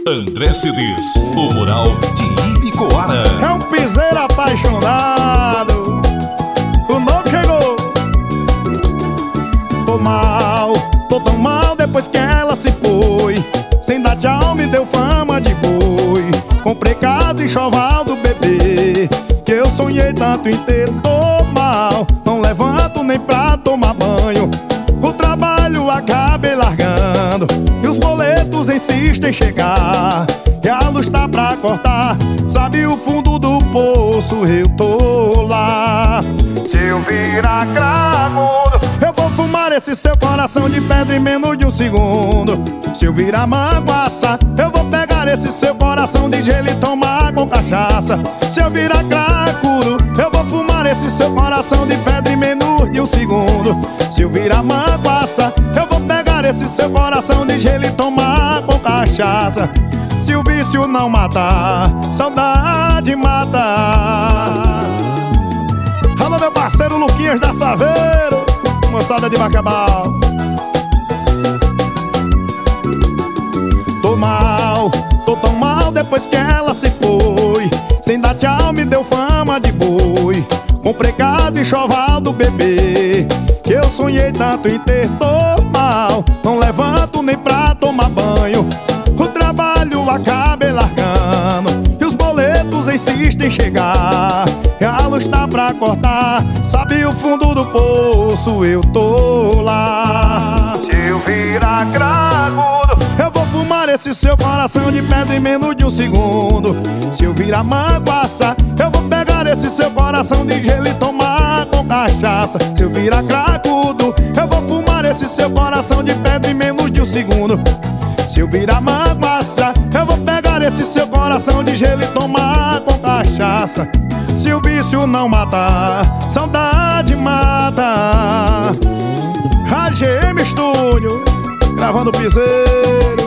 André Cedês, o mural de Ibicoara. É um piseiro apaixonado, o novo chegou. Tô tão mal depois que ela se foi. Sem dar tchau me deu fama de boi. Comprei casa e enxoval do bebê, que eu sonhei tanto em ter. Tô mal, não levanto nem pra tomar banho. O trabalho acabei largando e os boletos insistem em chegar. E a luz tá pra cortar, sabe o fundo do poço, eu tô lá. Se eu virar cracudo, eu vou fumar esse seu coração de pedra em menos de um segundo. Se eu virar manguaça, eu vou pegar esse seu coração de gelo e tomar com cachaça. Se eu virar cracudo, eu vou fumar esse seu coração de pedra em menos de um segundo. Se eu virar manguaça, eu vou pegar esse seu coração de gelo e tomar com cachaça. Se o vício não matar, saudade mata. Alô, meu parceiro Luquinhas da Saveiro, moçada de Bacabal. Tô tão mal depois que ela se foi. Sem dar tchau me deu fama de boi. Comprei casa e enxoval do bebê, que eu sonhei tanto em ter. Tô mal, não levanto nem pra tomar banho. O trabalho acabei largando e os boletos insistem em chegar. E a luz tá pra cortar, sabe o fundo do poço, eu tô lá. Se eu virar cracudo, eu vou fumar esse seu coração de pedra em menos de um segundo. Se eu virar manguaça, eu vou pegar esse seu coração de gelo e tomar com cachaça. Se eu virar cracudo, eu vou fumar esse seu coração de pedra em menos de um segundo. Se eu virar manguaça, eu vou pegar esse seu coração de gelo e tomar com cachaça. Se o vício não matar, saudade mata. AGM Estúdio, gravando piseiro.